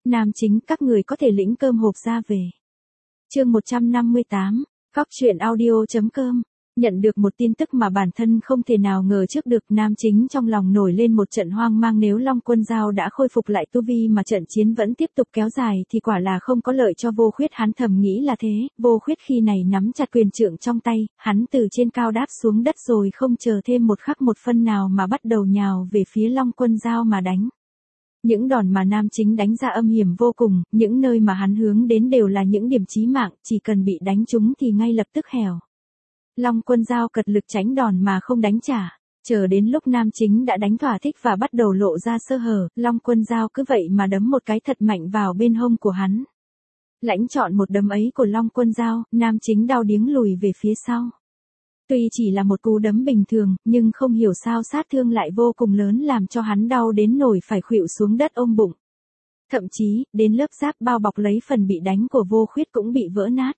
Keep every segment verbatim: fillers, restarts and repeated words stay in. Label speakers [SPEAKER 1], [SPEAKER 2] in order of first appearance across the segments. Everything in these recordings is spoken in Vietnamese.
[SPEAKER 1] Nam chính các người có thể lĩnh cơm hộp ra về. Chương một trăm năm mươi tám, Cóc truyện audio.com. Nhận được một tin tức mà bản thân không thể nào ngờ trước được, nam chính trong lòng nổi lên một trận hoang mang. Nếu Long Quân Dao đã khôi phục lại tu vi mà trận chiến vẫn tiếp tục kéo dài thì quả là không có lợi cho Vô Khuyết, hắn thầm nghĩ là thế. Vô Khuyết khi này nắm chặt quyền trượng trong tay, hắn từ trên cao đáp xuống đất rồi không chờ thêm một khắc một phân nào mà bắt đầu nhào về phía Long Quân Dao mà đánh. Những đòn mà nam chính đánh ra âm hiểm vô cùng, những nơi mà hắn hướng đến đều là những điểm chí mạng, chỉ cần bị đánh trúng thì ngay lập tức hẻo. Long Quân Dao cật lực tránh đòn mà không đánh trả, chờ đến lúc nam chính đã đánh thỏa thích và bắt đầu lộ ra sơ hở, Long Quân Dao cứ vậy mà đấm một cái thật mạnh vào bên hông của hắn. Lãnh chọn một đấm ấy của Long Quân Dao, nam chính đau điếng lùi về phía sau. Tuy chỉ là một cú đấm bình thường, nhưng không hiểu sao sát thương lại vô cùng lớn, làm cho hắn đau đến nổi phải khuỵu xuống đất ôm bụng. Thậm chí, đến lớp giáp bao bọc lấy phần bị đánh của Vô Khuyết cũng bị vỡ nát.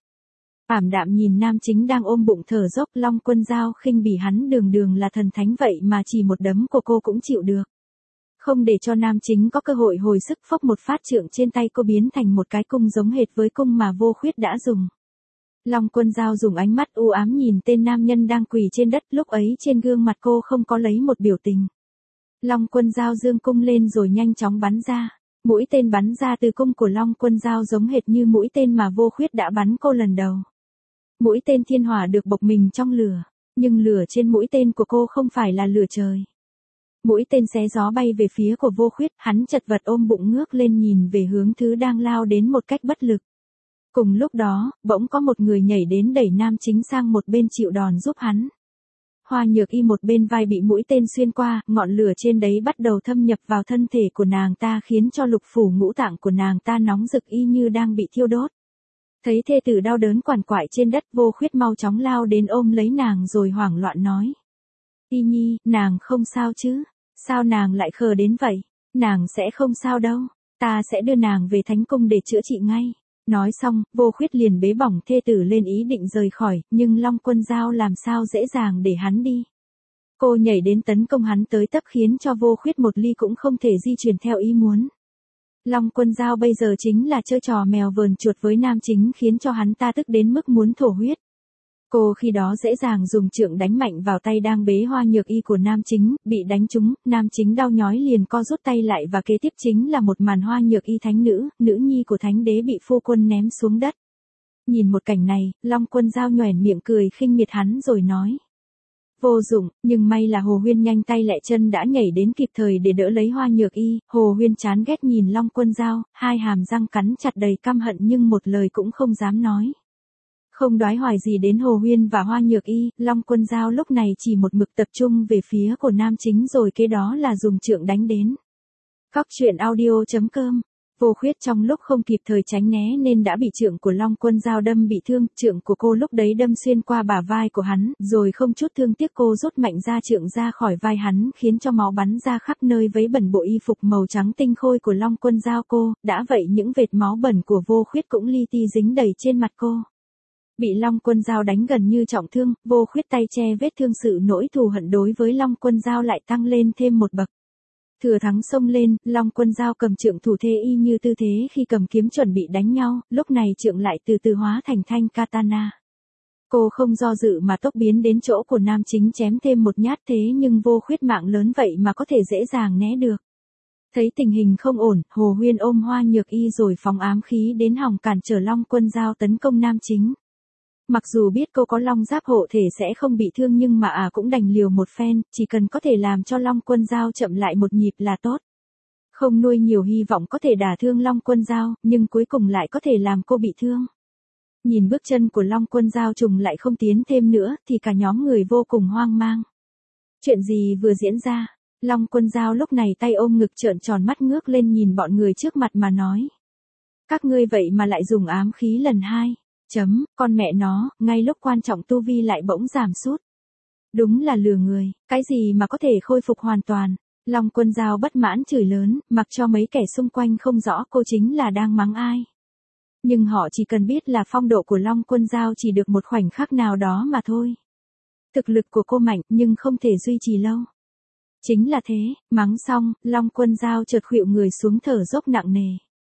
[SPEAKER 1] Ảm đạm nhìn nam chính đang ôm bụng thở dốc, Long Quân Dao khinh bỉ hắn, đường đường là thần thánh vậy mà chỉ một đấm của cô cũng chịu được. Không để cho nam chính có cơ hội hồi sức, phốc một phát, trượng trên tay cô biến thành một cái cung giống hệt với cung mà Vô Khuyết đã dùng. Long Quân Dao dùng ánh mắt u ám nhìn tên nam nhân đang quỳ trên đất, lúc ấy trên gương mặt cô không có lấy một biểu tình. Long Quân Dao giương cung lên rồi nhanh chóng bắn ra. Mũi tên bắn ra từ cung của Long Quân Dao giống hệt như mũi tên mà Vô Khuyết đã bắn cô lần đầu. Mũi tên thiên hỏa được bộc mình trong lửa, nhưng lửa trên mũi tên của cô không phải là lửa trời. Mũi tên xé gió bay về phía của Vô Khuyết, hắn chật vật ôm bụng ngước lên nhìn về hướng thứ đang lao đến một cách bất lực. Cùng lúc đó, bỗng có một người nhảy đến đẩy nam chính sang một bên chịu đòn giúp hắn. Hoa Nhược Y một bên vai bị mũi tên xuyên qua, ngọn lửa trên đấy bắt đầu thâm nhập vào thân thể của nàng ta, khiến cho lục phủ ngũ tạng của nàng ta nóng rực y như đang bị thiêu đốt. Thấy thê tử đau đớn quằn quại trên đất, Vô Khuyết mau chóng lao đến ôm lấy nàng rồi hoảng loạn nói. Y Nhi, nàng không sao chứ? Sao nàng lại khờ đến vậy? Nàng sẽ không sao đâu, ta sẽ đưa nàng về Thánh Cung để chữa trị ngay. Nói xong, Vô Khuyết liền bế bỏng thê tử lên ý định rời khỏi, nhưng Long Quân Dao làm sao dễ dàng để hắn đi. Cô nhảy đến tấn công hắn tới tấp, khiến cho Vô Khuyết một ly cũng không thể di chuyển theo ý muốn. Long Quân Dao bây giờ chính là chơi trò mèo vờn chuột với nam chính, khiến cho hắn ta tức đến mức muốn thổ huyết. Cô khi đó dễ dàng dùng trượng đánh mạnh vào tay đang bế Hoa Nhược Y của nam chính, bị đánh trúng, nam chính đau nhói liền co rút tay lại, và kế tiếp chính là một màn Hoa Nhược Y thánh nữ, nữ nhi của thánh đế bị phu quân ném xuống đất. Nhìn một cảnh này, Long Quân Dao nhoẻn miệng cười khinh miệt hắn rồi nói. Vô dụng, nhưng may là Hồ Huyên nhanh tay lẹ chân đã nhảy đến kịp thời để đỡ lấy Hoa Nhược Y. Hồ Huyên chán ghét nhìn Long Quân Dao, hai hàm răng cắn chặt đầy căm hận nhưng một lời cũng không dám nói. Không đoái hoài gì đến Hồ Huyên và Hoa Nhược Y, Long Quân Dao lúc này chỉ một mực tập trung về phía của nam chính, rồi kế đó là dùng trượng đánh đến. Cóc truyện audio.com. Vô Khuyết trong lúc không kịp thời tránh né nên đã bị trượng của Long Quân Dao đâm bị thương, trượng của cô lúc đấy đâm xuyên qua bả vai của hắn, rồi không chút thương tiếc cô rút mạnh ra trượng ra khỏi vai hắn, khiến cho máu bắn ra khắp nơi vấy bẩn bộ y phục màu trắng tinh khôi của Long Quân Dao cô, đã vậy những vệt máu bẩn của Vô Khuyết cũng li ti dính đầy trên mặt cô. Bị Long Quân Dao đánh gần như trọng thương, Vô Khuyết tay che vết thương, sự nỗi thù hận đối với Long Quân Dao lại tăng lên thêm một bậc. Thừa thắng xông lên, Long Quân Dao cầm trượng thủ thế y như tư thế khi cầm kiếm chuẩn bị đánh nhau, lúc này trượng lại từ từ hóa thành thanh katana. Cô không do dự mà tốc biến đến chỗ của nam chính chém thêm một nhát, thế nhưng Vô Khuyết mạng lớn vậy mà có thể dễ dàng né được. Thấy tình hình không ổn, Hồ Huyên ôm Hoa Nhược Y rồi phóng ám khí đến hòng cản trở Long Quân Dao tấn công nam chính. Mặc dù biết cô có long giáp hộ thể sẽ không bị thương nhưng mà à cũng đành liều một phen, chỉ cần có thể làm cho Long Quân Dao chậm lại một nhịp là tốt. Không nuôi nhiều hy vọng có thể đả thương Long Quân Dao, nhưng cuối cùng lại có thể làm cô bị thương. Nhìn bước chân của Long Quân Dao trùng lại không tiến thêm nữa thì cả nhóm người vô cùng hoang mang. Chuyện gì vừa diễn ra? Long Quân Dao lúc này tay ôm ngực trợn tròn mắt ngước lên nhìn bọn người trước mặt mà nói. Các ngươi vậy mà lại dùng ám khí lần hai. Chấm, con mẹ nó, ngay lúc quan trọng tu vi lại bỗng giảm sút. Đúng là lừa người, cái gì mà có thể khôi phục hoàn toàn. Long Quân Dao bất mãn chửi lớn, mặc cho mấy kẻ xung quanh không rõ cô chính là đang mắng ai. Nhưng họ chỉ cần biết là phong độ của Long Quân Dao chỉ được một khoảnh khắc nào đó mà thôi. Thực lực của cô mạnh nhưng không thể duy trì lâu. Chính là thế, mắng xong, Long Quân Dao chợt khuỵu người xuống thở dốc nặng nề.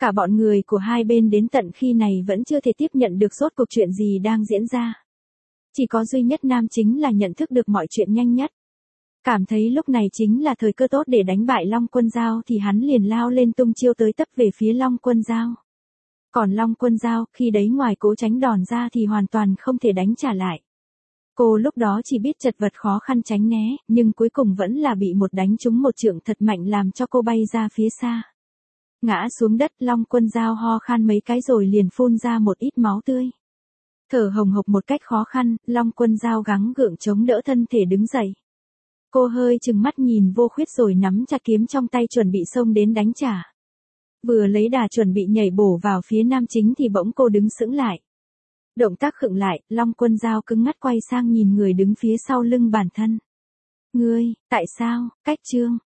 [SPEAKER 1] Cả bọn người của hai bên đến tận khi này vẫn chưa thể tiếp nhận được rốt cuộc chuyện gì đang diễn ra. Chỉ có duy nhất nam chính là nhận thức được mọi chuyện nhanh nhất. Cảm thấy lúc này chính là thời cơ tốt để đánh bại Long Quân Dao thì hắn liền lao lên tung chiêu tới tấp về phía Long Quân Dao. Còn Long Quân Dao khi đấy ngoài cố tránh đòn ra thì hoàn toàn không thể đánh trả lại. Cô lúc đó chỉ biết chật vật khó khăn tránh né, nhưng cuối cùng vẫn là bị một đánh trúng một chưởng thật mạnh làm cho cô bay ra phía xa. Ngã xuống đất, Long Quân Dao ho khan mấy cái rồi liền phun ra một ít máu tươi. Thở hồng hộc một cách khó khăn, Long Quân Dao gắng gượng chống đỡ thân thể đứng dậy. Cô hơi chừng mắt nhìn Vô Khuyết rồi nắm chặt kiếm trong tay chuẩn bị xông đến đánh trả. Vừa lấy đà chuẩn bị nhảy bổ vào phía nam chính thì bỗng cô đứng sững lại. Động tác khựng lại, Long Quân Dao cứng ngắt quay sang nhìn người đứng phía sau lưng bản thân. Ngươi, tại sao, Cách Trương,